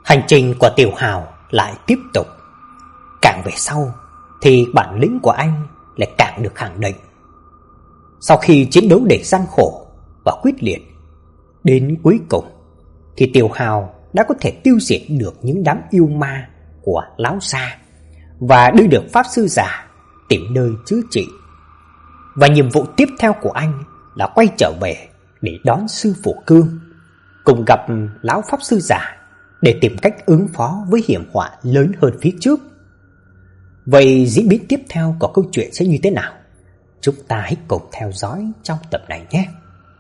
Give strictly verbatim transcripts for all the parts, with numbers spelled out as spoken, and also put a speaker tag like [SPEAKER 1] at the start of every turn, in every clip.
[SPEAKER 1] Hành trình của Tiểu Hào lại tiếp tục. Càng về sau thì bản lĩnh của anh lại càng được khẳng định. Sau khi chiến đấu đầy gian khổ và quyết liệt, đến cuối cùng thì Tiểu Hào đã có thể tiêu diệt được những đám yêu ma của Lão Sa và đưa được pháp sư già tìm nơi chữa trị. Và nhiệm vụ tiếp theo của anh là quay trở về để đón sư phụ Cương, cùng gặp lão pháp sư già để tìm cách ứng phó với hiểm họa lớn hơn phía trước. Vậy diễn biến tiếp theo của câu chuyện sẽ như thế nào? Chúng ta hãy cùng theo dõi trong tập này nhé.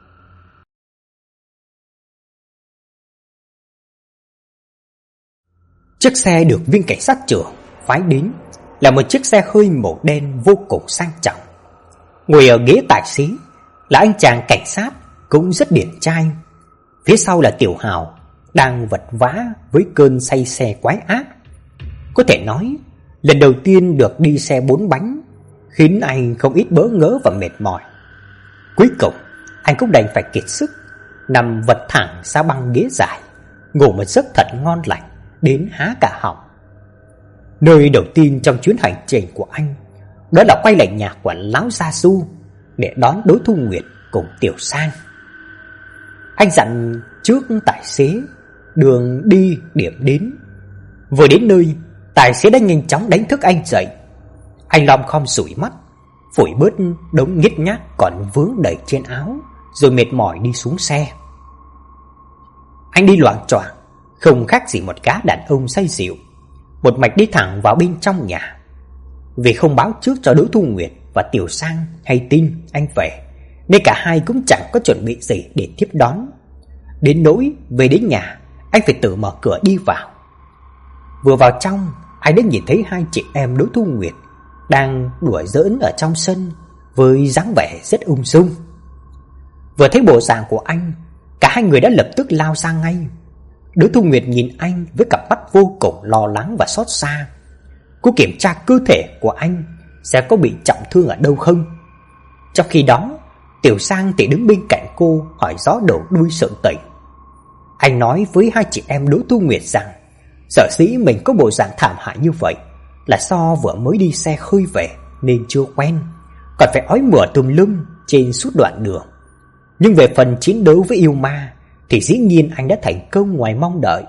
[SPEAKER 1] Chiếc xe được viên cảnh sát trưởng phái đến là một chiếc xe hơi màu đen vô cùng sang trọng. Ngồi ở ghế tài xế là anh chàng cảnh sát cũng rất điển trai. Phía sau là Tiểu Hào đang vật vã với cơn say xe quái ác. Có thể nói lần đầu tiên được đi xe bốn bánh khiến anh không ít bỡ ngỡ và mệt mỏi. Cuối cùng anh cũng đành phải kiệt sức nằm vật thẳng ra băng ghế dài, ngủ một giấc thật ngon lành đến há cả họng. Nơi đầu tiên trong chuyến hành trình của anh đó là quay lại nhà của Lão Gia Du để đón Đỗ Thu Nguyệt cùng Tiểu Sang. Anh dặn trước tài xế đường đi điểm đến. Vừa đến nơi, tài xế đã nhanh chóng đánh thức anh dậy. Anh lom khom sủi mắt, phủi bớt đống nhếch nhác còn vướng đầy trên áo, rồi mệt mỏi đi xuống xe. Anh đi loạng choạng, không khác gì một gã đàn ông say rượu, một mạch đi thẳng vào bên trong nhà. Vì không báo trước cho Đỗ Thu Nguyệt và Tiểu Sang hay tin anh về, nên cả hai cũng chẳng có chuẩn bị gì để tiếp đón. Đến nỗi về đến nhà, anh phải tự mở cửa đi vào. Vừa vào trong, anh đã nhìn thấy hai chị em Đỗ Thu Nguyệt đang đùa giỡn ở trong sân với dáng vẻ rất ung dung. Vừa thấy bộ dạng của anh, cả hai người đã lập tức lao ra ngay. Đỗ Thu Nguyệt nhìn anh với cặp mắt vô cùng lo lắng và xót xa. Cô kiểm tra cơ thể của anh sẽ có bị trọng thương ở đâu không. Trong khi đó, Tiểu Sang thì đứng bên cạnh cô hỏi rõ đầu đuôi sự tình. Anh nói với hai chị em Đỗ Thu Nguyệt rằng sở dĩ mình có bộ dạng thảm hại như vậy là do vừa mới đi xe hơi về nên chưa quen, còn phải ói mửa tùm lum trên suốt đoạn đường. Nhưng về phần chiến đấu với yêu ma thì dĩ nhiên anh đã thành công ngoài mong đợi.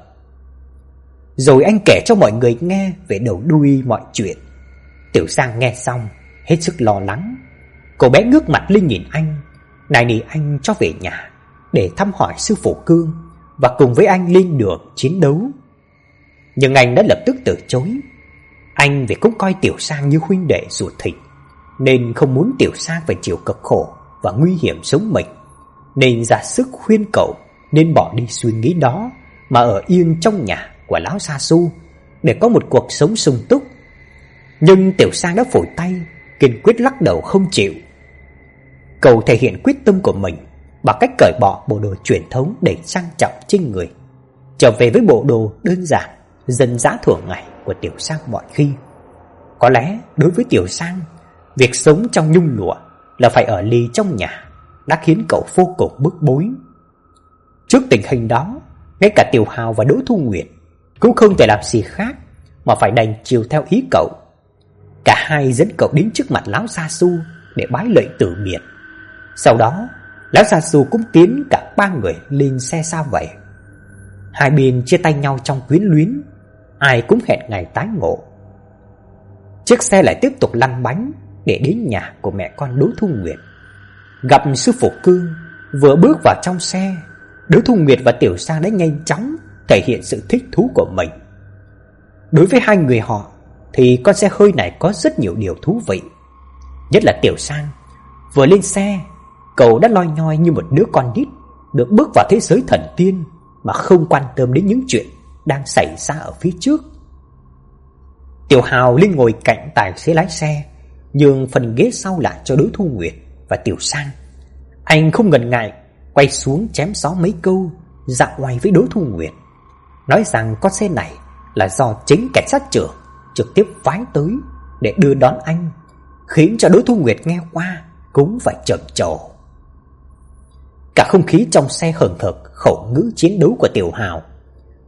[SPEAKER 1] Rồi anh kể cho mọi người nghe về đầu đuôi mọi chuyện. Tiểu Sang nghe xong hết sức lo lắng. Cô bé ngước mặt lên nhìn anh, nài nỉ anh cho về nhà để thăm hỏi sư phụ Cương và cùng với anh lên đường chiến đấu. Nhưng anh đã lập tức từ chối. Anh vì cũng coi Tiểu Sang như huynh đệ ruột thịt, nên không muốn Tiểu Sang phải chịu cực khổ và nguy hiểm sống mình, nên ra sức khuyên cậu nên bỏ đi suy nghĩ đó mà ở yên trong nhà của Lão Sa Su để có một cuộc sống sung túc. Nhưng Tiểu Sang đã phủi tay, kiên quyết lắc đầu không chịu. Cậu thể hiện quyết tâm của mình bằng cách cởi bỏ bộ đồ truyền thống đầy trang trọng trên người, trở về với bộ đồ đơn giản dân dã thường ngày của Tiểu Sang mọi khi. Có lẽ đối với Tiểu Sang, việc sống trong nhung lụa là phải ở lì trong nhà đã khiến cậu vô cùng bức bối. Trước tình hình đó, ngay cả Tiểu Hào và Đỗ Thu Nguyệt cũng không thể làm gì khác mà phải đành chiều theo ý cậu. Cả hai dẫn cậu đến trước mặt Lão Sa Su để bái lạy từ biệt. Sau đó, Lão Sa Su cũng tiến cả ba người lên xe xa vậy. Hai bên chia tay nhau trong quyến luyến, ai cũng hẹn ngày tái ngộ. Chiếc xe lại tiếp tục lăn bánh để đến nhà của mẹ con Đỗ Thu Nguyệt. Gặp sư phụ Cương, vừa bước vào trong xe, Đỗ Thu Nguyệt và Tiểu Sang đã nhanh chóng thể hiện sự thích thú của mình. Đối với hai người họ thì con xe hơi này có rất nhiều điều thú vị. Nhất là Tiểu Sang, vừa lên xe, cậu đã loi nhoi như một đứa con nít được bước vào thế giới thần tiên mà không quan tâm đến những chuyện đang xảy ra ở phía trước. Tiểu Hào lên ngồi cạnh tài xế lái xe, nhường phần ghế sau lại cho Đỗ Thu Nguyệt và Tiểu Sang. Anh không ngần ngại quay xuống chém gió mấy câu, dạo oai với Đỗ Thu Nguyệt, nói rằng con xe này là do chính cảnh sát trưởng trực tiếp phái tới để đưa đón anh, khiến cho Đỗ Thu Nguyệt nghe qua cũng phải trầm trồ. Cả không khí trong xe hừng hực khẩu ngữ chiến đấu của Tiểu Hào.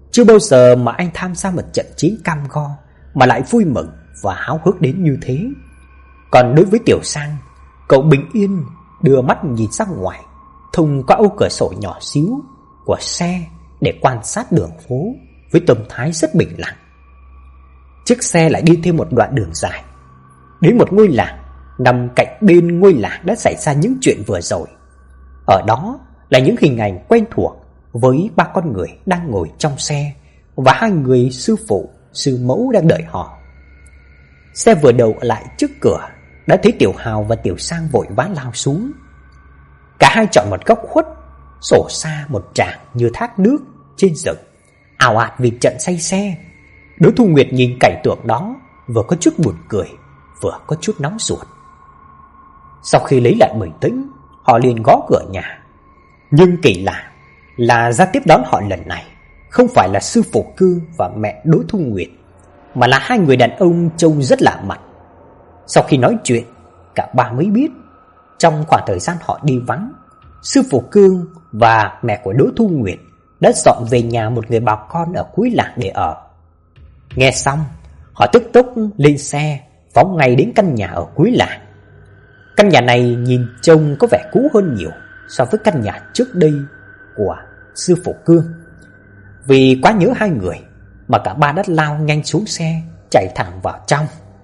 [SPEAKER 1] Chưa bao giờ mà anh tham gia một trận chiến cam go mà lại vui mừng và háo hức đến như thế. Còn đối với Tiểu Sang, cậu bình yên đưa mắt nhìn ra ngoài, thông qua ô cửa sổ nhỏ xíu của xe để quan sát đường phố với tâm thái rất bình lặng. Chiếc xe lại đi thêm một đoạn đường dài, đến một ngôi làng nằm cạnh bên ngôi làng đã xảy ra những chuyện vừa rồi. Ở đó là những hình ảnh quen thuộc với ba con người đang ngồi trong xe và hai người sư phụ, sư mẫu đang đợi họ. Xe vừa đậu lại trước cửa đã thấy Tiểu Hào và Tiểu Sang vội vã lao xuống. Cả hai chọn một góc khuất, sổ xa một tràng như thác nước trên rừng, ào ạt vì trận say xe. Đỗ Thu Nguyệt nhìn cảnh tượng đó, vừa có chút buồn cười, vừa có chút nóng ruột. Sau khi lấy lại bình tĩnh, họ liền gõ cửa nhà. Nhưng kỳ lạ là ra tiếp đón họ lần này không phải là sư phụ Cương và mẹ Đỗ Thu Nguyệt, mà là hai người đàn ông trông rất lạ mặt. Sau khi nói chuyện, cả ba mới biết trong khoảng thời gian họ đi vắng, sư phụ Cương và mẹ của Đỗ Thu Nguyệt đã dọn về nhà một người bà con ở cuối làng để ở. Nghe xong, họ tức tốc lên xe phóng ngay đến căn nhà ở cuối làng. Căn nhà này nhìn trông có vẻ cũ hơn nhiều so với căn nhà trước đây của sư phụ Cương. Vì quá nhớ hai người mà cả ba đã lao nhanh xuống xe, chạy thẳng vào trong.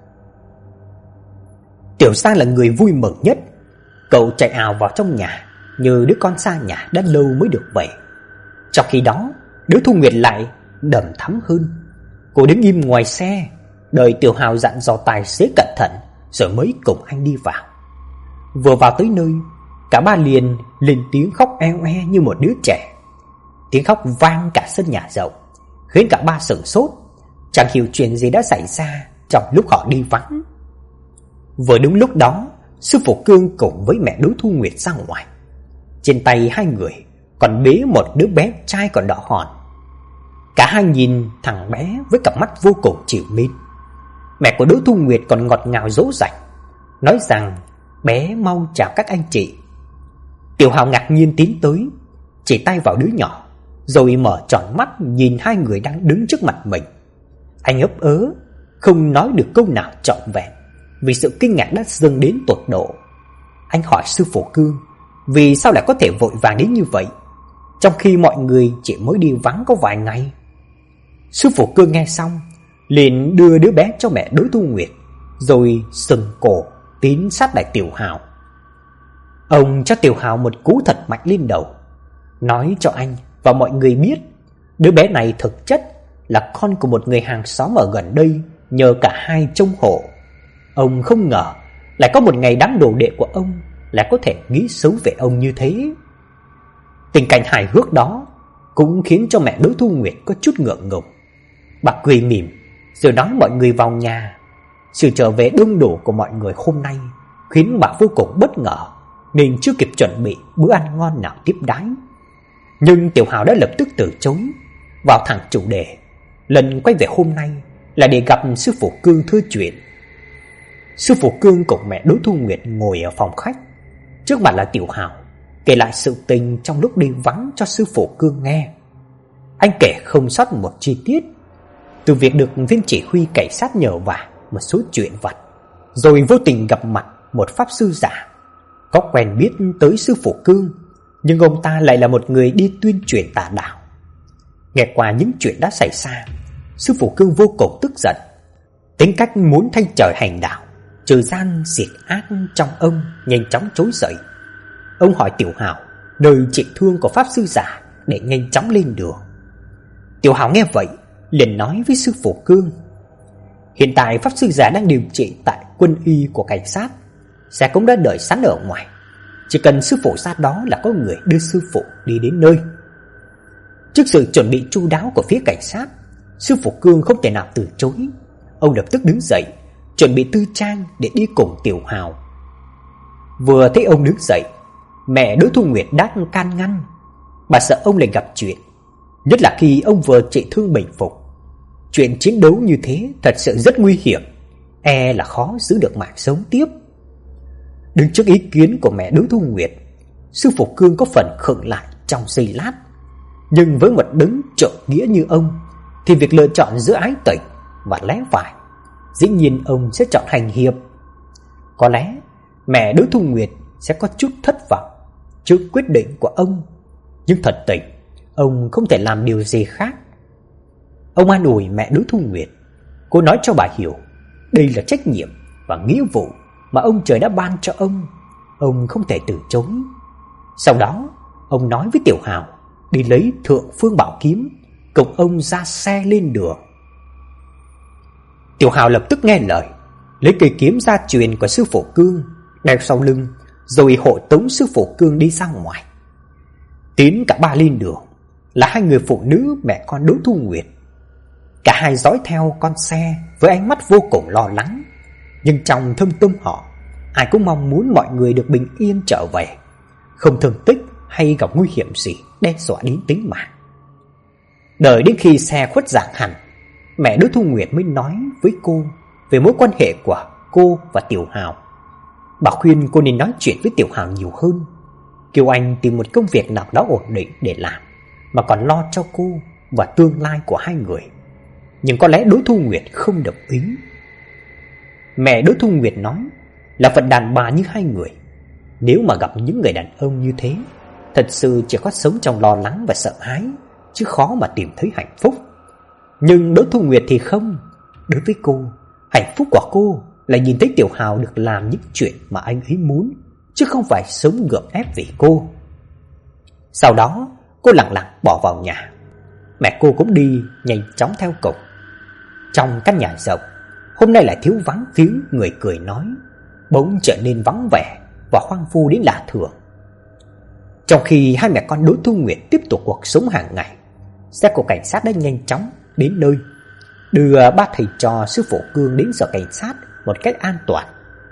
[SPEAKER 1] Tiểu Sang là người vui mừng nhất. Cậu chạy ào vào trong nhà như đứa con xa nhà đã lâu mới được về. Trong khi đó, Đỗ Thu Nguyệt lại đầm thắm hơn. Cô đứng im ngoài xe, đợi Tiểu Hào dặn dò tài xế cẩn thận rồi mới cùng anh đi vào. Vừa vào tới nơi, cả ba liền lên tiếng khóc eo e như một đứa trẻ. Tiếng khóc vang cả sân nhà rộng, khiến cả ba sửng sốt, chẳng hiểu chuyện gì đã xảy ra trong lúc họ đi vắng. Vừa đúng lúc đó, sư phụ Cương cùng với mẹ Đỗ Thu Nguyệt ra ngoài. Trên tay hai người còn bế một đứa bé trai còn đỏ hòn. Cả hai nhìn thằng bé với cặp mắt vô cùng trìu mến. Mẹ của Đỗ Thu Nguyệt còn ngọt ngào dỗ dành, nói rằng bé mau chào các anh chị. Tiểu Hào ngạc nhiên tiến tới, chỉ tay vào đứa nhỏ, rồi mở tròn mắt nhìn hai người đang đứng trước mặt mình. Anh ấp ớ, không nói được câu nào trọn vẹn, vì sự kinh ngạc đã dâng đến tột độ. Anh hỏi sư phụ Cương vì sao lại có thể vội vàng đến như vậy, trong khi mọi người chỉ mới đi vắng có vài ngày. Sư phụ Cương nghe xong liền đưa đứa bé cho mẹ Đỗ Thu Nguyệt, rồi sừng cổ tiến sát lại Tiểu Hào. Ông cho Tiểu Hào một cú thật mạnh lên đầu, nói cho anh và mọi người biết đứa bé này thực chất là con của một người hàng xóm ở gần đây, nhờ cả hai trông hộ. Ông không ngờ lại có một ngày đám đồ đệ của ông lại có thể nghĩ xấu về ông như thế. Tình cảnh hài hước đó cũng khiến cho mẹ Đỗ Thu Nguyệt có chút ngượng ngùng. Bà cười mỉm rồi nói mọi người vào nhà. Sự trở về đông đủ của mọi người hôm nay khiến bà vô cùng bất ngờ, nên chưa kịp chuẩn bị bữa ăn ngon nào tiếp đãi. Nhưng Tiểu Hào đã lập tức từ chối, vào thẳng chủ đề. Lần quay về hôm nay là để gặp sư phụ Cương thưa chuyện. Sư phụ Cương cùng mẹ Đỗ Thu Nguyệt ngồi ở phòng khách. Trước mặt là Tiểu Hào, kể lại sự tình trong lúc đi vắng cho sư phụ Cương nghe. Anh kể không sót một chi tiết, từ việc được viên chỉ huy cảnh sát nhờ vả một số chuyện vặt, rồi vô tình gặp mặt một pháp sư giả, có quen biết tới sư phụ Cương, nhưng ông ta lại là một người đi tuyên truyền tà đạo. Nghe qua những chuyện đã xảy ra, sư phụ Cương vô cùng tức giận, tính cách muốn thay trời hành đạo, trừ gian diệt ác trong ông nhanh chóng trỗi dậy. Ông hỏi Tiểu Hào nơi trị thương của pháp sư giả để nhanh chóng lên đường. Tiểu Hào nghe vậy liền nói với sư phụ Cương: hiện tại pháp sư giả đang điều trị tại quân y của cảnh sát, sẽ cũng đã đợi sẵn ở ngoài, chỉ cần sư phụ ra đó là có người đưa sư phụ đi đến nơi. Trước sự chuẩn bị chu đáo của phía cảnh sát, sư phụ Cương không thể nào từ chối. Ông lập tức đứng dậy, chuẩn bị tư trang để đi cùng Tiểu Hào. Vừa thấy ông đứng dậy, mẹ Đỗ Thu Nguyệt đã can ngăn. Bà sợ ông lại gặp chuyện, nhất là khi ông vừa trị thương bình phục. Chuyện chiến đấu như thế thật sự rất nguy hiểm, e là khó giữ được mạng sống tiếp. Đứng trước ý kiến của mẹ Đỗ Thu Nguyệt, sư phụ Cương có phần khựng lại trong giây lát. Nhưng với một đấng trượng nghĩa như ông thì việc lựa chọn giữa ái tình và lẽ phải, dĩ nhiên ông sẽ chọn hành hiệp. Có lẽ mẹ Đỗ Thu Nguyệt sẽ có chút thất vọng trước quyết định của ông, nhưng thật tình ông không thể làm điều gì khác. Ông an ủi mẹ Đỗ Thu Nguyệt. Cô nói cho bà hiểu đây là trách nhiệm và nghĩa vụ mà ông trời đã ban cho ông, ông không thể từ chối. Sau đó ông nói với Tiểu Hào đi lấy Thượng Phương Bảo Kiếm, cùng ông ra xe lên đường. Tiểu Hào lập tức nghe lời, lấy cây kiếm gia truyền của sư phụ Cương đeo sau lưng, rồi hộ tống sư phụ Cương đi ra ngoài. Tiến cả ba lên đường là hai người phụ nữ mẹ con Đỗ Thu Nguyệt. Cả hai dõi theo con xe với ánh mắt vô cùng lo lắng, nhưng trong thâm tâm họ ai cũng mong muốn mọi người được bình yên trở về, không thương tích hay gặp nguy hiểm gì đe dọa đến tính mạng. Đợi đến khi xe khuất dạng hẳn, mẹ Đỗ Thu Nguyệt mới nói với cô về mối quan hệ của cô và Tiểu Hào. Bà khuyên cô nên nói chuyện với Tiểu Hào nhiều hơn, kêu anh tìm một công việc nào đó ổn định để làm, mà còn lo cho cô và tương lai của hai người. Nhưng có lẽ Đỗ Thu Nguyệt không đồng ý. Mẹ Đỗ Thu Nguyệt nói là phận đàn bà như hai người, nếu mà gặp những người đàn ông như thế, thật sự chỉ có sống trong lo lắng và sợ hãi, chứ khó mà tìm thấy hạnh phúc. Nhưng Đỗ Thu Nguyệt thì không. Đối với cô, hạnh phúc của cô là nhìn thấy Tiểu Hào được làm những chuyện mà anh ấy muốn, chứ không phải sống gượng ép vì cô. Sau đó cô lặng lặng bỏ vào nhà. Mẹ cô cũng đi nhanh chóng theo cùng. Trong căn nhà rộng, hôm nay lại thiếu vắng tiếng người cười nói, bỗng trở nên vắng vẻ và hoang vu đến lạ thường. Trong khi hai mẹ con Đỗ Thu Nguyệt tiếp tục cuộc sống hàng ngày, xe của cảnh sát đã nhanh chóng đến nơi, đưa ba thầy trò sư phụ Cương đến sở cảnh sát một cách an toàn.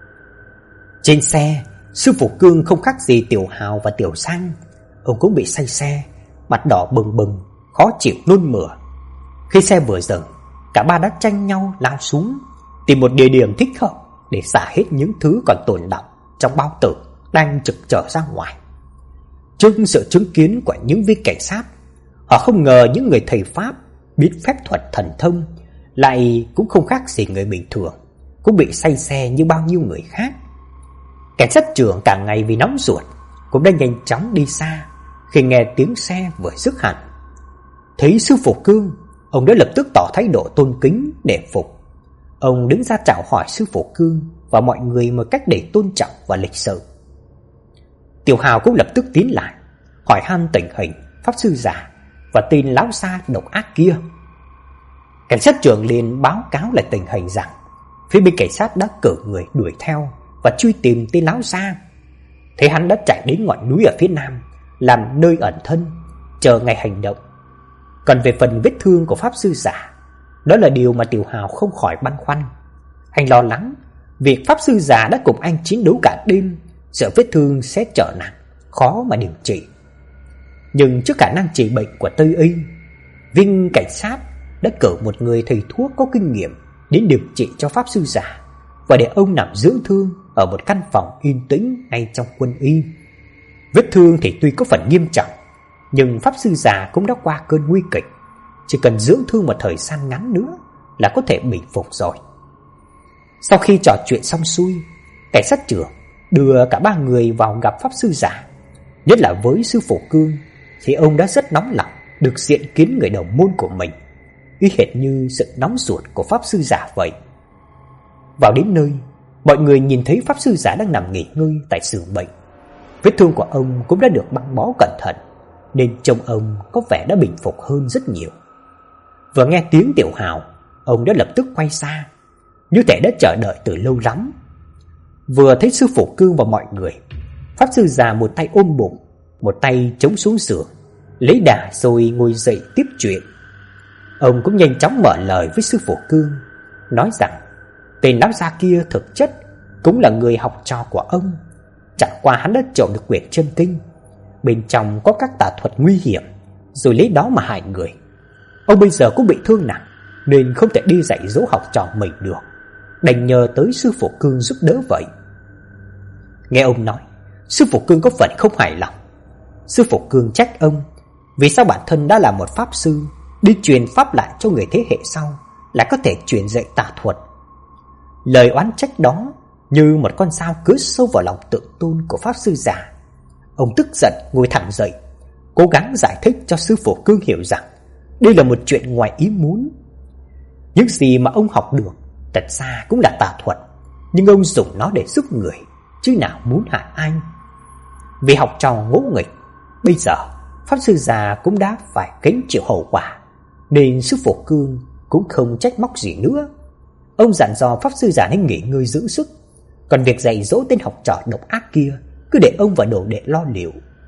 [SPEAKER 1] Trên xe, sư phụ Cương không khác gì Tiểu Hào và Tiểu Sang. Ông cũng bị say xe, mặt đỏ bừng bừng, khó chịu nôn mửa. Khi xe vừa dừng, cả ba đã tranh nhau lao xuống, tìm một địa điểm thích hợp để xả hết những thứ còn tồn đọng trong bao tử đang trực trở ra ngoài. Trước sự chứng kiến của những viên cảnh sát, họ không ngờ những người thầy Pháp biết phép thuật thần thông lại cũng không khác gì người bình thường, cũng bị say xe như bao nhiêu người khác. Cảnh sát trưởng cả ngày vì nóng ruột cũng đã nhanh chóng đi xa khi nghe tiếng xe vừa dứt hẳn. Thấy sư phụ Cương, ông đã lập tức tỏ thái độ tôn kính để phục. Ông đứng ra chào hỏi sư phụ Cương và mọi người một cách để tôn trọng và lịch sự. Tiểu Hào cũng lập tức tiến lại, hỏi han tình hình pháp sư già và tên lão sa độc ác kia. Cảnh sát trưởng liền báo cáo lại tình hình rằng phía bên cảnh sát đã cử người đuổi theo và truy tìm tên lão sa. Thế hắn đã chạy đến ngọn núi ở phía nam làm nơi ẩn thân, chờ ngày hành động. Còn về phần vết thương của pháp sư giả, đó là điều mà Tiểu Hào không khỏi băn khoăn. Anh lo lắng việc pháp sư già đã cùng anh chiến đấu cả đêm, sợ vết thương sẽ trở nặng, khó mà điều trị. Nhưng trước khả năng trị bệnh của Tây Y, viên cảnh sát đã cử một người thầy thuốc có kinh nghiệm đến điều trị cho pháp sư già và để ông nằm dưỡng thương ở một căn phòng yên tĩnh ngay trong quân y. Vết thương thì tuy có phần nghiêm trọng, nhưng pháp sư già cũng đã qua cơn nguy kịch, chỉ cần dưỡng thương một thời gian ngắn nữa là có thể bình phục rồi. Sau khi trò chuyện xong xuôi, cảnh sát trưởng đưa cả ba người vào gặp pháp sư già. Nhất là với sư phụ Cương thì ông đã rất nóng lòng được diện kiến người đồng môn của mình, y hệt như sự nóng ruột của pháp sư giả vậy. Vào đến nơi, mọi người nhìn thấy pháp sư giả đang nằm nghỉ ngơi tại giường bệnh. Vết thương của ông cũng đã được băng bó cẩn thận, nên trông ông có vẻ đã bình phục hơn rất nhiều. Vừa nghe tiếng Tiểu Hào, ông đã lập tức quay xa, như thể đã chờ đợi từ lâu lắm. Vừa thấy sư phụ Cương và mọi người, pháp sư già một tay ôm bụng, một tay chống xuống giường, lấy đà rồi ngồi dậy tiếp chuyện. Ông cũng nhanh chóng mở lời với sư phụ Cương, nói rằng tên lão già kia thực chất cũng là người học trò của ông, chẳng qua hắn đã trộm được quyển chân kinh, bên trong có các tà thuật nguy hiểm, rồi lấy đó mà hại người. Ông bây giờ cũng bị thương nặng, nên không thể đi dạy dỗ học trò mình được, đành nhờ tới sư phụ Cương giúp đỡ vậy. Nghe ông nói, sư phụ Cương có phần không hài lòng. Sư phụ Cương trách ông, Vì sao bản thân đã là một pháp sư, đi truyền pháp lại cho người thế hệ sau, lại có thể truyền dạy tà thuật? Lời oán trách đó như một con dao cứa sâu vào lòng tự tôn của pháp sư già. Ông tức giận ngồi thẳng dậy, cố gắng giải thích cho sư phụ Cương hiểu rằng đây là một chuyện ngoài ý muốn. Những gì mà ông học được thật ra cũng là tà thuật, nhưng ông dùng nó để giúp người, chứ nào muốn hại ai. Vì học trò ngỗ nghịch, bây giờ pháp sư già cũng đã phải gánh chịu hậu quả, nên sư phụ Cương cũng không trách móc gì nữa. Ông dặn dò pháp sư già nên nghỉ ngơi dưỡng sức, còn việc dạy dỗ tên học trò độc ác kia cứ để ông và đồ đệ lo liệu.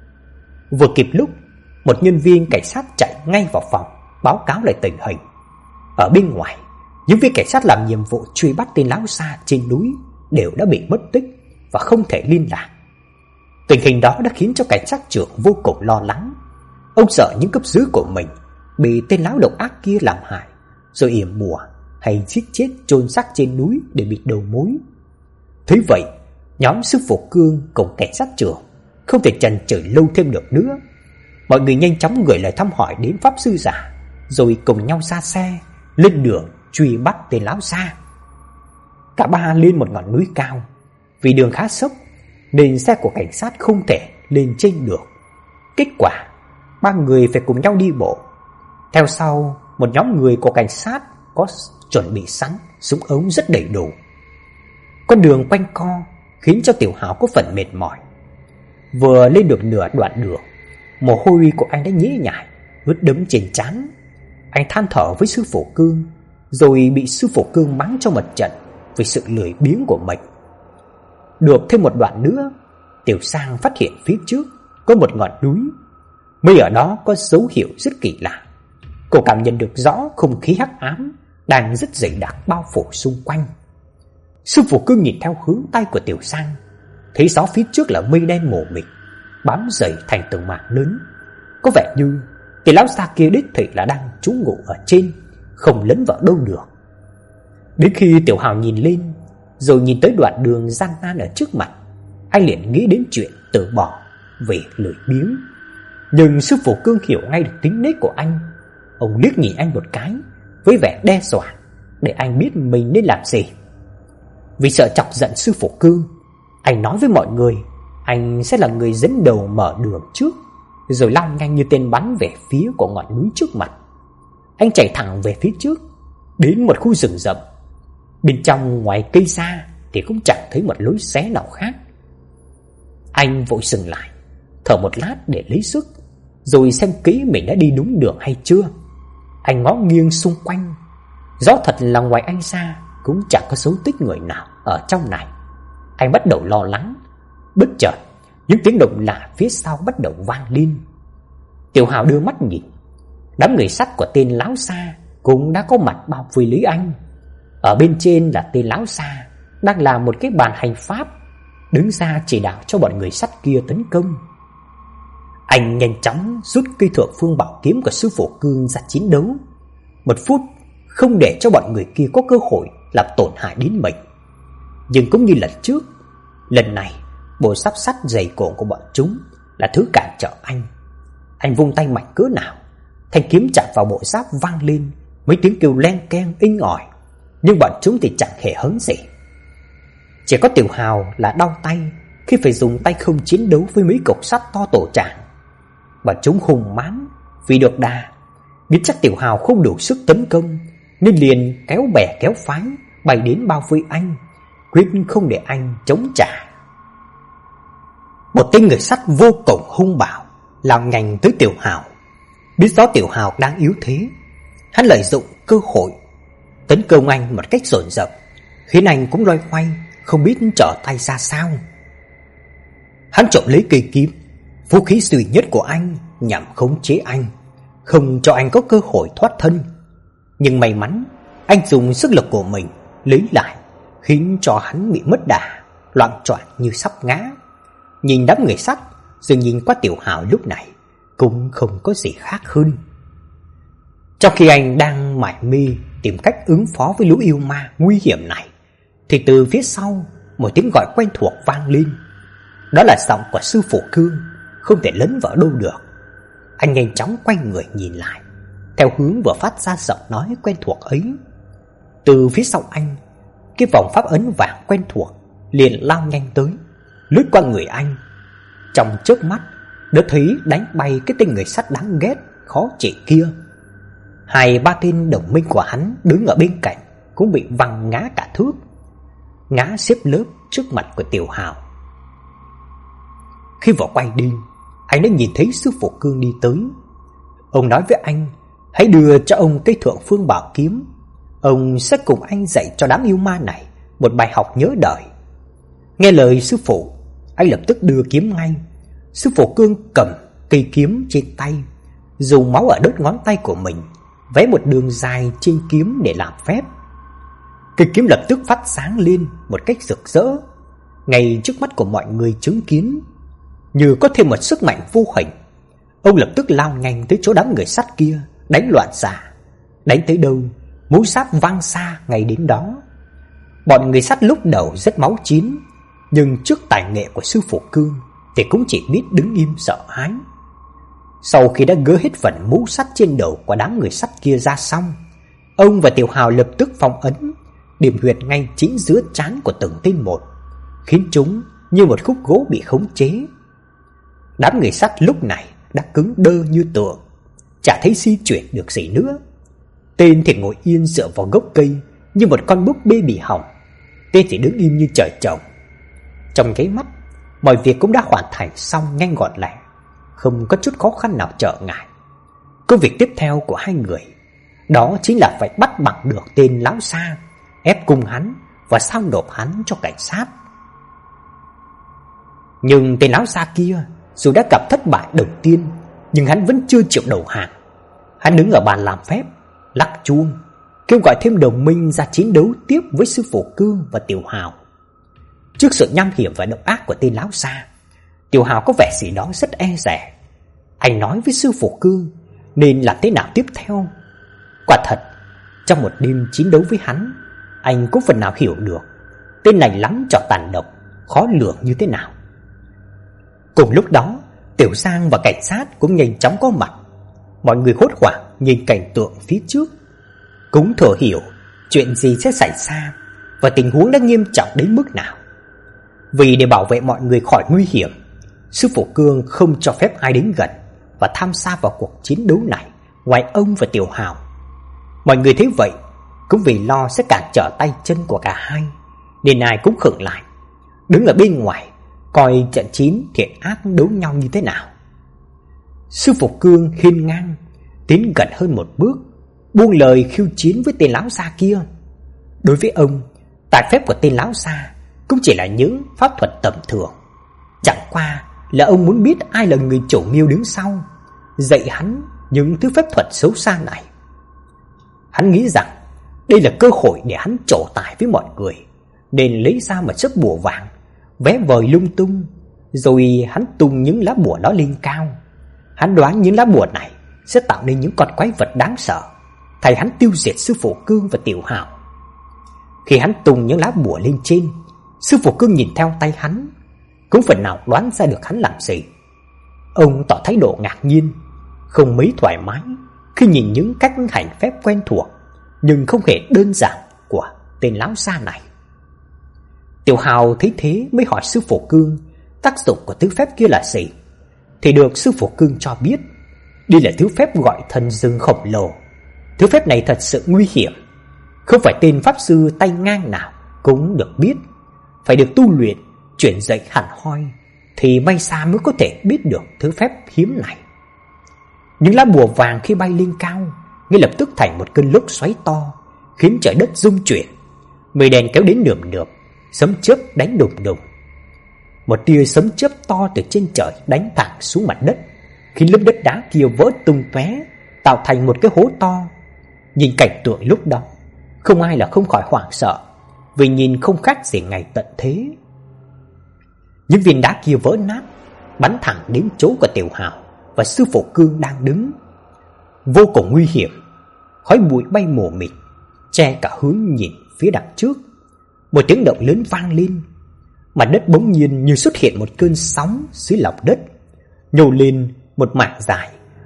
[SPEAKER 1] Vừa kịp lúc, một nhân viên cảnh sát chạy ngay vào phòng báo cáo lại tình hình. Ở bên ngoài, những viên cảnh sát làm nhiệm vụ truy bắt tên lão xa trên núi đều đã bị mất tích và không thể liên lạc. Tình hình đó đã khiến cho cảnh sát trưởng vô cùng lo lắng. Ông sợ những cấp dưới của mình bị tên lão độc ác kia làm hại, rồi yểm mùa hay giết chết chôn xác trên núi để bịt đầu mối. Thế vậy, nhóm sư phụ Cương cùng cảnh sát trưởng không thể chần chừ lâu thêm được nữa. Mọi người nhanh chóng gửi lời thăm hỏi đến pháp sư già, rồi cùng nhau ra xe lên đường truy bắt tên lão xa. Cả ba lên một ngọn núi cao. Vì đường khá xốc nên xe của cảnh sát không thể lên trên được. Kết quả, ba người phải cùng nhau đi bộ. Theo sau, một nhóm người của cảnh sát có chuẩn bị sẵn súng ống rất đầy đủ. Con đường quanh co khiến cho Tiểu Hào có phần mệt mỏi. Vừa lên được nửa đoạn đường, mồ hôi của anh đã nhễ nhại ướt đẫm trên trán. Anh than thở với sư phụ Cương, rồi bị sư phụ Cương mắng cho một trận vì sự lười biếng của mình. Được thêm một đoạn nữa, Tiểu Sang phát hiện phía trước có một ngọn núi. Mới ở đó có dấu hiệu rất kỳ lạ. Cô cảm nhận được rõ không khí hắc ám đang rất dày đặc bao phủ xung quanh. Sư phụ Cương nhìn theo hướng tay của Tiểu Sang, thấy rõ phía trước là mây đen mù mịt bám dày thành từng mảng lớn. Có vẻ như cái lão già kia đích thị là đang trú ngụ ở trên, không lấn vào đâu được. Đến khi Tiểu Hào nhìn lên, rồi nhìn tới đoạn đường gian nan ở trước mặt, anh liền nghĩ đến chuyện từ bỏ vì lười biếng. Nhưng sư phụ Cương hiểu ngay được tính nết của anh. Ông liếc nhìn anh một cái với vẻ đe dọa để anh biết mình nên làm gì. Vì sợ chọc giận sư phụ Cương, anh nói với mọi người anh sẽ là người dẫn đầu mở đường trước, rồi lao nhanh như tên bắn về phía của ngọn núi trước mặt. Anh chạy thẳng về phía trước, đến một khu rừng rậm. Bên trong ngoài cây xa thì cũng chẳng thấy một lối xé nào khác. Anh vội dừng lại, thở một lát để lấy sức, rồi xem kỹ mình đã đi đúng đường hay chưa. Anh ngó nghiêng xung quanh, rõ thật là ngoài anh ra cũng chẳng có dấu tích người nào ở trong này. Anh bắt đầu lo lắng. Bất chợt, những tiếng động lạ phía sau bắt đầu vang lên. Tiểu Hào đưa mắt nhìn, đám người sắt của tên lão xa cũng đã có mặt bao vây lấy anh. Ở bên trên là tên lão xa đang làm một cái bàn hành pháp, đứng ra chỉ đạo cho bọn người sắt kia tấn công. Anh nhanh chóng rút cây thượng phương bảo kiếm của sư phụ Cương ra chiến đấu. Một phút không để cho bọn người kia có cơ hội làm tổn hại đến mình. Nhưng cũng như lần trước, lần này bộ sắp sắt dày cộm của bọn chúng là thứ cản trở anh. Anh vung tay mạnh cỡ nào, thanh kiếm chạm vào bộ giáp vang lên mấy tiếng kêu len keng inh ỏi, nhưng bọn chúng thì chẳng hề hấn gì. Chỉ có Tiểu Hào là đau tay khi phải dùng tay không chiến đấu với mấy cục sắt to tổ tràng. Bọn chúng hùng mãnh vì được đà, biết chắc Tiểu Hào không đủ sức tấn công, nên liền kéo bè kéo phái bay đến bao vây anh, quyết không để anh chống trả. Một tên người sắt vô cùng hung bạo lao nhanh tới Tiểu Hào. Biết rõ Tiểu Hào đang yếu thế, hắn lợi dụng cơ hội tấn công anh một cách dồn dập, khiến anh cũng loay hoay không biết trở tay ra sao. Hắn trộm lấy cây kiếm, vũ khí duy nhất của anh, nhằm khống chế anh, không cho anh có cơ hội thoát thân. Nhưng may mắn anh dùng sức lực của mình lấy lại, khiến cho hắn bị mất đà, loạng choạng như sắp ngã. Nhìn đám người sắt, rồi nhìn qua Tiểu Hào lúc này cũng không có gì khác hơn. Trong khi anh đang mải mê tìm cách ứng phó với lũ yêu ma nguy hiểm này, thì từ phía sau một tiếng gọi quen thuộc vang lên. Đó là giọng của sư phụ Cương, không thể lấn vào đâu được. Anh nhanh chóng quay người nhìn lại, theo hướng vừa phát ra giọng nói quen thuộc ấy. Từ phía sau anh, cái vòng pháp ấn vàng quen thuộc liền lao nhanh tới, lướt qua người anh. Trong chớp mắt đã thấy đánh bay cái tên người sắt đáng ghét khó trị kia. Hai ba tên đồng minh của hắn đứng ở bên cạnh cũng bị văng ngã cả thước, ngã xếp lớp trước mặt của Tiểu Hào. Khi vừa quay đi, anh đã nhìn thấy sư phụ Cương đi tới. Ông nói với anh hãy đưa cho ông cây Thượng Phương Bảo Kiếm. Ông sẽ cùng anh dạy cho đám yêu ma này một bài học nhớ đời. Nghe lời sư phụ, anh lập tức đưa kiếm ngay. Sư phụ Cương cầm cây kiếm trên tay, dùng máu ở đốt ngón tay của mình vẽ một đường dài trên kiếm để làm phép. Cây kiếm lập tức phát sáng lên một cách rực rỡ, ngay trước mắt của mọi người chứng kiến. Như có thêm một sức mạnh vô hình, ông lập tức lao nhanh tới chỗ đám người sắt kia, đánh loạn xạ. Đánh tới đâu, mũi sáp vang xa ngay đến đó. Bọn người sắt lúc đầu rất máu chín, nhưng trước tài nghệ của sư phụ Cương thì cũng chỉ biết đứng im sợ hãi. Sau khi đã gỡ hết phần mũ sắt trên đầu của đám người sắt kia ra xong, ông và Tiểu Hào lập tức phong ấn, điểm huyệt ngay chính giữa trán của từng tên một, khiến chúng như một khúc gỗ bị khống chế. Đám người sắt lúc này đã cứng đơ như tượng, chả thấy di chuyển được gì nữa. Tên thì ngồi yên dựa vào gốc cây như một con búp bê bị hỏng, tên thì đứng im như trời trồng. Trong nháy mắt, mọi việc cũng đã hoàn thành xong nhanh gọn lẹ, không có chút khó khăn nào trở ngại. Công việc tiếp theo của hai người đó chính là phải bắt bằng được tên lão Sa, ép cung hắn và giao nộp hắn cho cảnh sát. Nhưng tên lão Sa kia dù đã gặp thất bại đầu tiên, nhưng hắn vẫn chưa chịu đầu hàng. Hắn đứng ở bàn làm phép, lắc chuông, kêu gọi thêm đồng minh ra chiến đấu tiếp với sư phụ Cương và Tiểu Hào. Trước sự nham hiểm và độc ác của tên lão Sa, Tiểu Hào có vẻ gì đó rất e dè. Anh nói với sư phụ Cương nên làm thế nào tiếp theo. Quả thật, trong một đêm chiến đấu với hắn, anh cũng phần nào hiểu được tên này lắm trò tàn độc, khó lường như thế nào. Cùng lúc đó, Tiểu Giang và cảnh sát cũng nhanh chóng có mặt. Mọi người hốt hoảng nhìn cảnh tượng phía trước, cũng thừa hiểu chuyện gì sẽ xảy ra và tình huống đã nghiêm trọng đến mức nào. Vì để bảo vệ mọi người khỏi nguy hiểm, sư phụ Cương không cho phép ai đến gần và tham gia vào cuộc chiến đấu này ngoài ông và Tiểu Hào. Mọi người thấy vậy, cũng vì lo sẽ cản trở tay chân của cả hai, nên ai cũng khựng lại, đứng ở bên ngoài coi trận chiến thiện ác đấu nhau như thế nào. Sư phụ Cương hiên ngang tiến gần hơn một bước, buông lời khiêu chiến với tên lão Sa kia. Đối với ông, tài phép của tên lão Sa cũng chỉ là những pháp thuật tầm thường. Chẳng qua là ông muốn biết ai là người chủ mưu đứng sau, dạy hắn những thứ phép thuật xấu xa này. Hắn nghĩ rằng đây là cơ hội để hắn trổ tài với mọi người, nên lấy ra một chiếc bùa vàng, vé vời lung tung, rồi hắn tung những lá bùa đó lên cao. Hắn đoán những lá bùa này sẽ tạo nên những con quái vật đáng sợ, thay hắn tiêu diệt sư phụ Cương và Tiểu Hào. Khi hắn tung những lá bùa lên trên, sư phụ Cương nhìn theo tay hắn, cũng phần nào đoán ra được hắn làm gì. Ông tỏ thái độ ngạc nhiên, không mấy thoải mái khi nhìn những cách hành phép quen thuộc nhưng không hề đơn giản của tên lão Sa này. Tiểu Hào thấy thế mới hỏi sư phụ Cương tác dụng của thứ phép kia là gì, thì được sư phụ Cương cho biết đây là thứ phép gọi thần rừng khổng lồ. Thứ phép này thật sự nguy hiểm, không phải tên pháp sư tay ngang nào cũng được biết, phải được tu luyện, chuyển dạy hẳn hoi thì may xa mới có thể biết được thứ phép hiếm này. Những lá bùa vàng khi bay lên cao ngay lập tức thành một cơn lốc xoáy to, khiến trời đất rung chuyển, mây đen kéo đến nườm nượp, sấm chớp đánh đùng đùng. Một tia sấm chớp to từ trên trời đánh thẳng xuống mặt đất, khiến lớp đất đá kia vỡ tung tóe, tạo thành một cái hố to. Nhìn cảnh tượng lúc đó, không ai là không khỏi hoảng sợ, vì nhìn không khác gì ngày tận thế. Những viên đá kia vỡ nát, bắn thẳng đến chỗ của Tiểu Hào và sư phụ Cương đang đứng. Vô cùng nguy hiểm, khói bụi bay mù mịt, che cả hướng nhìn phía đằng trước. Một tiếng động lớn vang lên, mặt đất bỗng nhiên như xuất hiện một cơn sóng dưới lòng đất, nhô lên một mảng dài,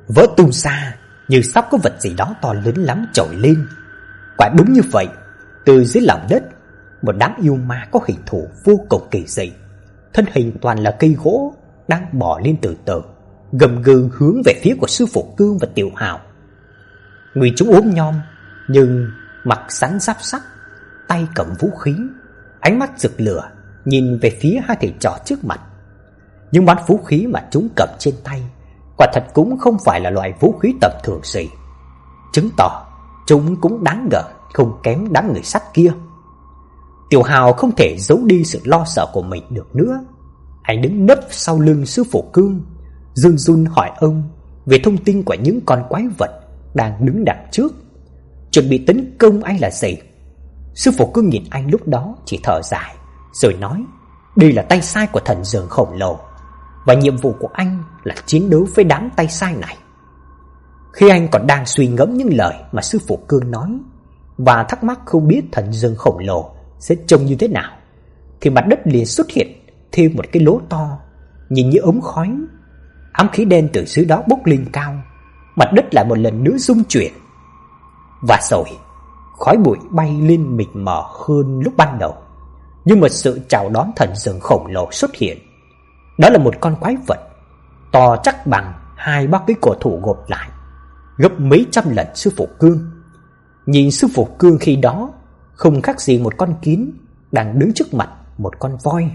[SPEAKER 1] vỡ tung ra như sắp có vật gì đó to lớn lắm trồi lên. Quả đúng như vậy, từ dưới lòng đất, một đám yêu ma có hình thù vô cùng kỳ dị, thân hình toàn là cây gỗ, đang bò lên từ từ, gầm gừ hướng về phía của sư phụ Cương và Tiểu Hào. Người chúng ốm nhom nhưng mặc sẵn giáp sắt, tay cầm vũ khí, ánh mắt rực lửa nhìn về phía hai thầy trò trước mặt. Nhưng món vũ khí mà chúng cầm trên tay quả thật cũng không phải là loại vũ khí tầm thường gì, chứng tỏ chúng cũng đáng ngờ không kém đám người sắt kia. Tiểu Hào không thể giấu đi sự lo sợ của mình được nữa. Anh đứng nấp sau lưng sư phụ Cương, run run hỏi ông về thông tin của những con quái vật đang đứng đằng trước, chuẩn bị tấn công anh là gì. Sư phụ Cương nhìn anh lúc đó chỉ thở dài, rồi nói đây là tay sai của thần rừng khổng lồ, và nhiệm vụ của anh là chiến đấu với đám tay sai này. Khi anh còn đang suy ngẫm những lời mà sư phụ Cương nói và thắc mắc không biết thần rừng khổng lồ sẽ trông như thế nào, thì mặt đất liền xuất hiện thêm một cái lỗ to, nhìn như ống khói. Ám khí đen từ dưới đó bốc lên cao, mặt đất lại một lần nữa rung chuyển. Và rồi khói bụi bay lên mịt mờ hơn lúc ban đầu, nhưng một sự chào đón thần rừng khổng lồ xuất hiện. Đó là một con quái vật to chắc bằng hai ba cái cổ thụ gộp lại, gấp mấy trăm lần sư phụ Cương. Nhìn sư phụ Cương khi đó không khác gì một con kiến đang đứng trước mặt một con voi.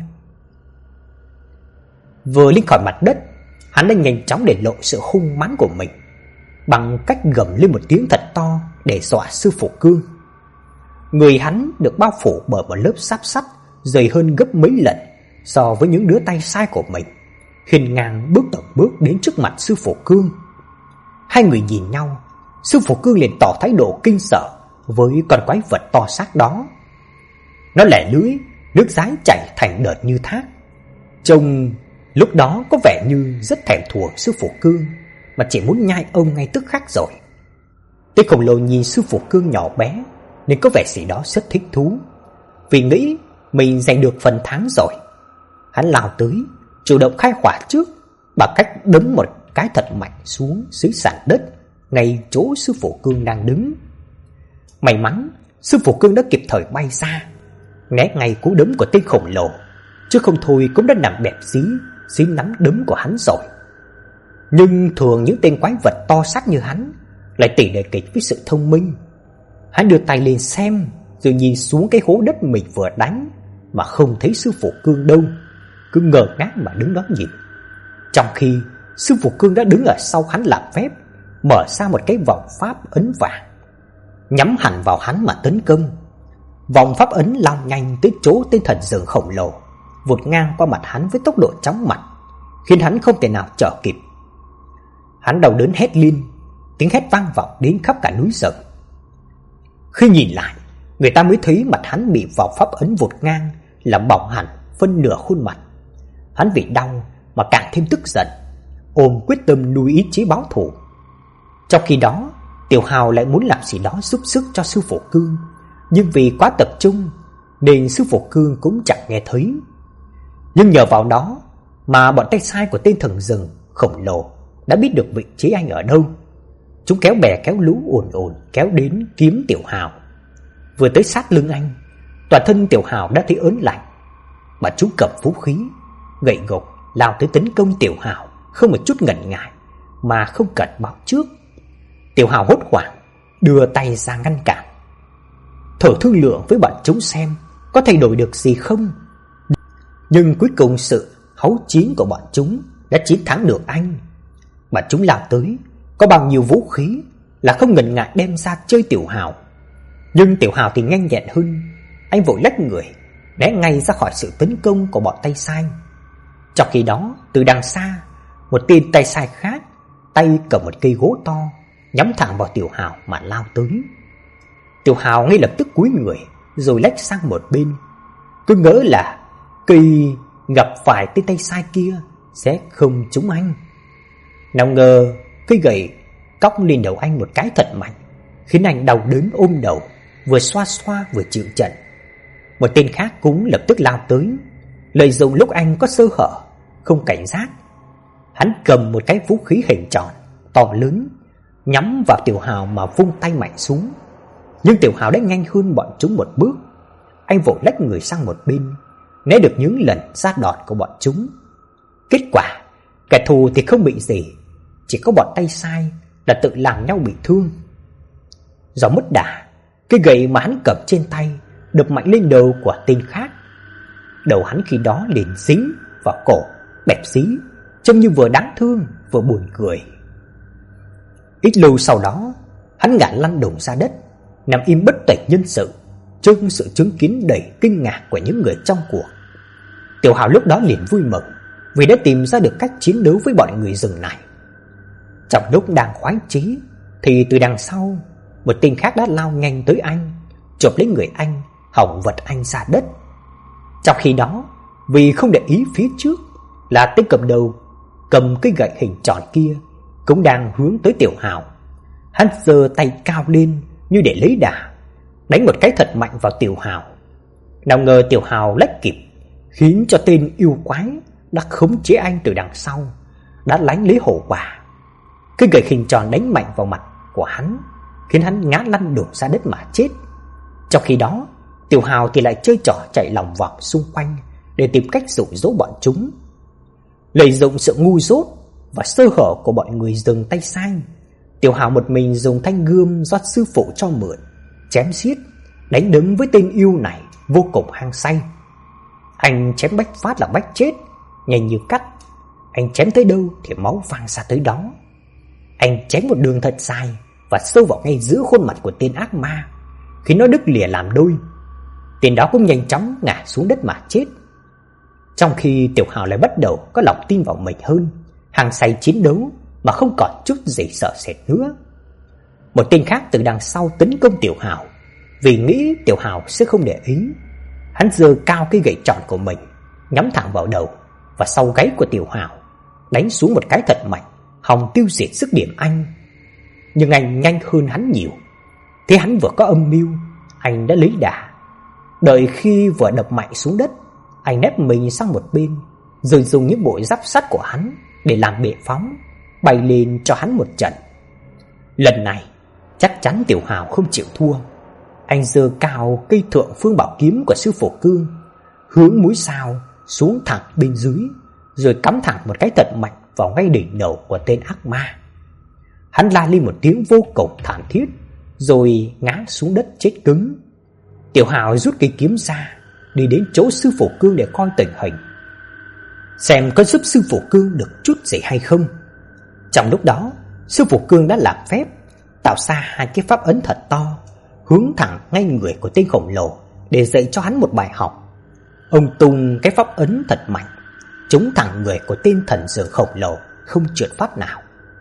[SPEAKER 1] Vừa lên khỏi mặt đất, hắn đã nhanh chóng để lộ sự hung mãnh của mình bằng cách gầm lên một tiếng thật to để dọa sư phụ Cương. Người hắn được bao phủ bởi một lớp giáp sắt dày hơn gấp mấy lần so với những đứa tay sai của mình, hiên ngang bước từng bước đến trước mặt sư phụ Cương. Hai người nhìn nhau, sư phụ Cương liền tỏ thái độ kinh sợ với con quái vật to xác đó. Nó lẻ lưỡi, nước dãi chảy thành đợt như thác. Trông lúc đó có vẻ như rất thèm thuồng sư phụ Cương, mà chỉ muốn nhai ông ngay tức khắc rồi. Tên khổng lồ nhìn sư phụ Cương nhỏ bé nên có vẻ gì đó rất thích thú, vì nghĩ mình giành được phần thắng rồi. Hắn lao tới, chủ động khai hỏa trước bằng cách đấm một cái thật mạnh xuống dưới sàn đất ngay chỗ sư phụ Cương đang đứng. May mắn sư phụ Cương đã kịp thời bay ra, né ngay cú đấm của tên khổng lồ, chứ không thôi cũng đã nằm bẹp dí dưới nắm đấm của hắn rồi. Nhưng thường những tên quái vật to xác như hắn lại tỷ lệ kịch với sự thông minh. Hắn đưa tay lên xem, rồi nhìn xuống cái hố đất mình vừa đánh mà không thấy sư phụ Cương đâu, cứ ngơ ngác mà đứng đó nhìn. Trong khi sư phụ Cương đã đứng ở sau hắn làm phép, mở ra một cái vòng pháp ấn vàng, nhắm hẳn vào hắn mà tấn công. Vòng pháp ấn lao nhanh tới chỗ tên thần rừng khổng lồ, vụt ngang qua mặt hắn với tốc độ chóng mặt, khiến hắn không thể nào trở kịp. Hắn đau đớn hét lên, tiếng hét vang vọng đến khắp cả núi rừng. Khi nhìn lại, người ta mới thấy mặt hắn bị vòng pháp ấn vụt ngang làm bỏng hẳn phân nửa khuôn mặt. Hắn vì đau mà càng thêm tức giận, ôm quyết tâm nuôi ý chí báo thù. Trong khi đó, Tiểu Hào lại muốn làm gì đó giúp sức cho sư phụ Cương, nhưng vì quá tập trung nên sư phụ Cương cũng chẳng nghe thấy. Nhưng nhờ vào đó mà bọn tay sai của tên thần rừng khổng lồ đã biết được vị trí anh ở đâu. Chúng kéo bè kéo lũ ồn ồn kéo đến kiếm Tiểu Hào. Vừa tới sát lưng anh, toàn thân Tiểu Hào đã thấy ớn lạnh. Mà chúng cầm vũ khí, gậy gộc lao tới tấn công Tiểu Hào không một chút ngần ngại mà không cần báo trước. Tiểu Hào hốt hoảng đưa tay ra ngăn cản, thử thương lượng với bọn chúng xem có thay đổi được gì không. Nhưng cuối cùng sự háu chiến của bọn chúng đã chiến thắng được anh. Mà chúng lao tới, có bao nhiêu vũ khí là không ngần ngại đem ra chơi Tiểu Hào. Nhưng Tiểu Hào thì nhanh nhẹn hơn, anh vội lách người né ngay ra khỏi sự tấn công của bọn tay sai. Trong khi đó, từ đằng xa, một tên tay sai khác tay cầm một cây gỗ to nhắm thẳng vào Tiểu Hào mà lao tới. Tiểu Hào ngay lập tức cúi người rồi lách sang một bên, cứ ngỡ là cây gặp phải tên tay sai kia sẽ không trúng anh. Nào ngờ cây gậy cóc lên đầu anh một cái thật mạnh, khiến anh đau đớn ôm đầu, vừa xoa xoa vừa chịu trận. Một tên khác cũng lập tức lao tới, lợi dụng lúc anh có sơ hở, không cảnh giác. Hắn cầm một cái vũ khí hình tròn to lớn nhắm vào Tiểu Hào mà vung tay mạnh xuống. Nhưng Tiểu Hào đã nhanh hơn bọn chúng một bước. Anh vội lách người sang một bên, né được những lần ra đòn của bọn chúng. Kết quả, kẻ thù thì không bị gì, chỉ có bọn tay sai là tự làm nhau bị thương. Do mất đà, cái gậy mà hắn cầm trên tay đập mạnh lên đầu của tên khác. Đầu hắn khi đó liền dính vào cổ, bẹp xí, trông như vừa đáng thương vừa buồn cười. Ít lâu sau đó, hắn ngã lăn đùng ra đất, nằm im bất tỉnh nhân sự, trước sự chứng kiến đầy kinh ngạc của những người trong cuộc. Tiểu Hào lúc đó liền vui mừng vì đã tìm ra được cách chiến đấu với bọn người rừng này. Trong lúc đang khoái chí thì từ đằng sau, một tên khác đã lao nhanh tới anh, chộp lấy người anh, hòng vật anh ra đất. Trong khi đó, vì không để ý phía trước là tên cầm đầu cầm cái gậy hình tròn kia cũng đang hướng tới Tiểu Hào. Hắn giơ tay cao lên như để lấy đà, đánh một cái thật mạnh vào Tiểu Hào. Nào ngờ Tiểu Hào lách kịp, khiến cho tên yêu quái đã khống chế anh từ đằng sau đã lánh lấy hậu quả. Cái gậy hình tròn đánh mạnh vào mặt của hắn, khiến hắn ngã lăn đổ ra đất mà chết. Trong khi đó, Tiểu Hào thì lại chơi trò chạy lòng vòng xung quanh để tìm cách dụ dỗ bọn chúng. Lợi dụng sự ngu dốt và sơ hở của bọn người dừng tay sai, Tiểu Hào một mình dùng thanh gươm do sư phụ cho mượn, chém xiết, đánh đứng với tên yêu này vô cùng hăng say. Anh chém bách phát là bách chết, nhanh như cắt. Anh chém tới đâu thì máu văng ra tới đó. Anh chém một đường thật dài và sâu vào ngay giữa khuôn mặt của tên ác ma, khiến nó đứt lìa làm đôi. Tên đó cũng nhanh chóng ngã xuống đất mà chết. Trong khi Tiểu Hào lại bắt đầu có lòng tin vào mình hơn, hăng say chiến đấu mà không còn chút gì sợ sệt nữa. Một tên khác từ đằng sau tấn công Tiểu Hào, vì nghĩ Tiểu Hào sẽ không để ý. Hắn giơ cao cái gậy tròn của mình, nhắm thẳng vào đầu và sau gáy của Tiểu Hào, đánh xuống một cái thật mạnh, hòng tiêu diệt sức điểm anh. Nhưng anh nhanh hơn hắn nhiều. Thế hắn vừa có âm mưu, anh đã lấy đà. Đợi khi vừa đập mạnh xuống đất, anh nép mình sang một bên, rồi dùng những bộ giáp sắt của hắn để làm bệ phóng, bay lên cho hắn một trận. Lần này chắc chắn Tiểu Hào không chịu thua. Anh giơ cao cây thượng phương bảo kiếm của sư phụ Cương, hướng mũi sao xuống thẳng bên dưới, rồi cắm thẳng một cái thật mạnh vào ngay đỉnh đầu của tên ác ma. Hắn la lên một tiếng vô cùng thảm thiết, rồi ngã xuống đất chết cứng. Tiểu Hào rút cây kiếm ra, đi đến chỗ sư phụ Cương để coi tình hình, xem có giúp sư phụ Cương được chút gì hay không. Trong lúc đó, sư phụ Cương đã làm phép tạo ra hai cái pháp ấn thật to, hướng thẳng ngay người của tên khổng lồ để dạy cho hắn một bài học. Ông tung cái pháp ấn thật mạnh, trúng thẳng người của tên thần dược khổng lồ, không trượt phát nào.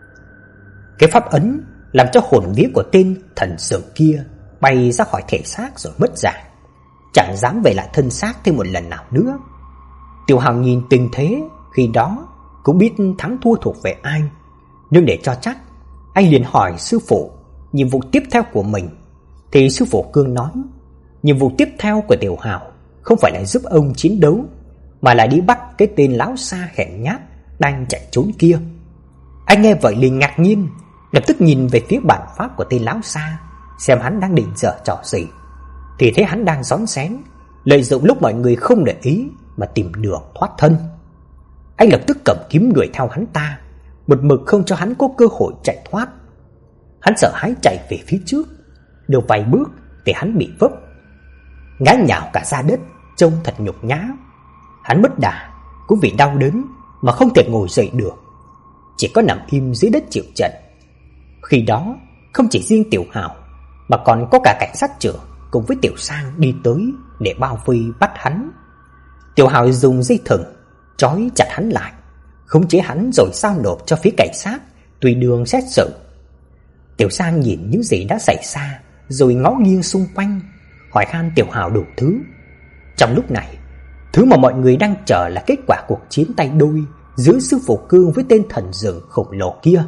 [SPEAKER 1] Cái pháp ấn làm cho hồn vía của tên thần dược kia bay ra khỏi thể xác rồi mất dạng, chẳng dám về lại thân xác thêm một lần nào nữa. Tiểu Hào nhìn tình thế khi đó cũng biết thắng thua thuộc về ai, nhưng để cho chắc, anh liền hỏi sư phụ nhiệm vụ tiếp theo của mình. Thì sư phụ Cương nói, nhiệm vụ tiếp theo của Tiểu Hào không phải là giúp ông chiến đấu, mà là đi bắt cái tên láo xa hèn nhát đang chạy trốn kia. Anh nghe vậy liền ngạc nhiên, lập tức nhìn về phía bản pháp của tên láo xa, xem hắn đang định giở trò gì. Thì thấy hắn đang rón rén, lợi dụng lúc mọi người không để ý mà tìm đường thoát thân. Anh lập tức cầm kiếm đuổi theo hắn ta, một mực không cho hắn có cơ hội chạy thoát. Hắn sợ hãi chạy về phía trước, được vài bước thì hắn bị vấp, ngã nhào cả ra đất, trông thật nhục nhã. Hắn mất đà, cũng vì đau đớn mà không thể ngồi dậy được, chỉ có nằm im dưới đất chịu trận. Khi đó không chỉ riêng Tiểu Hào mà còn có cả cảnh sát trưởng cùng với Tiểu Sang đi tới để bao vây bắt hắn. Tiểu Hào dùng dây thừng trói chặt hắn lại, khống chế hắn rồi giao nộp cho phía cảnh sát tùy đường xét xử. Tiểu Sang nhìn những gì đã xảy ra rồi ngó nghiêng xung quanh, hỏi han Tiểu Hào đủ thứ. Trong lúc này, thứ mà mọi người đang chờ là kết quả cuộc chiến tay đôi giữa sư phụ Cương với tên thần rừng khổng lồ kia.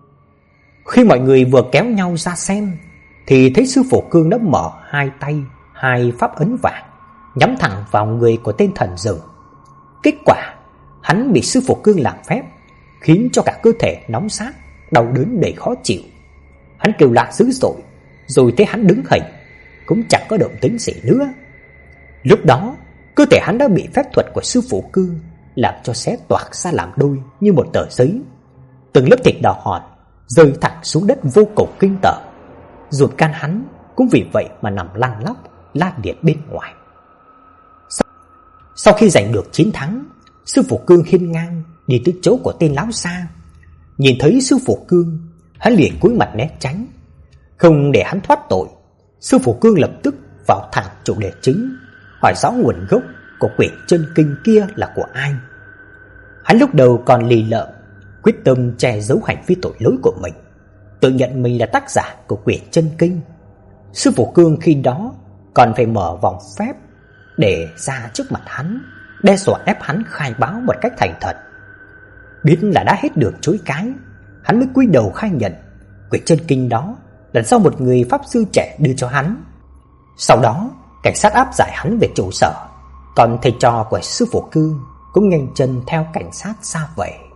[SPEAKER 1] Khi mọi người vừa kéo nhau ra xem, thì thấy sư phụ Cương đã mở hai tay, hai pháp ấn vàng nhắm thẳng vào người của tên thần rừng. Kết quả, hắn bị sư phụ Cương làm phép, khiến cho cả cơ thể nóng rát, đau đớn đầy khó chịu. Hắn kêu la dữ dội, rồi thấy hắn đứng hình cũng chẳng có động tĩnh gì nữa. Lúc đó, cơ thể hắn đã bị phép thuật của sư phụ Cương làm cho xé toạc ra làm đôi như một tờ giấy. Từng lớp thịt đỏ hòn rơi thẳng xuống đất vô cùng kinh tởm. Ruột gan hắn cũng vì vậy mà nằm lăn lóc la liệt bên ngoài. Sau, sau khi giành được chiến thắng, sư phụ Cương hiên ngang đi tới chỗ của tên lão xa. Nhìn thấy sư phụ Cương, hắn liền cúi mặt né tránh. Không để hắn thoát tội, sư phụ Cương lập tức vào thẳng chủ đề chính, hỏi rõ nguồn gốc của quyển chân kinh kia là của ai. Hắn lúc đầu còn lì lợm, quyết tâm che giấu hành vi tội lỗi của mình, tự nhận mình là tác giả của quyển chân kinh. Sư phụ Cương khi đó còn phải mở vòng phép để ra trước mặt hắn, đe dọa ép hắn khai báo một cách thành thật. Biết là đã hết đường chối cãi, hắn mới cúi đầu khai nhận quyển chân kinh đó là do một người pháp sư trẻ đưa cho hắn. Sau đó, cảnh sát áp giải hắn về trụ sở, còn thầy trò của sư phụ Cương cũng nhanh chân theo cảnh sát ra về.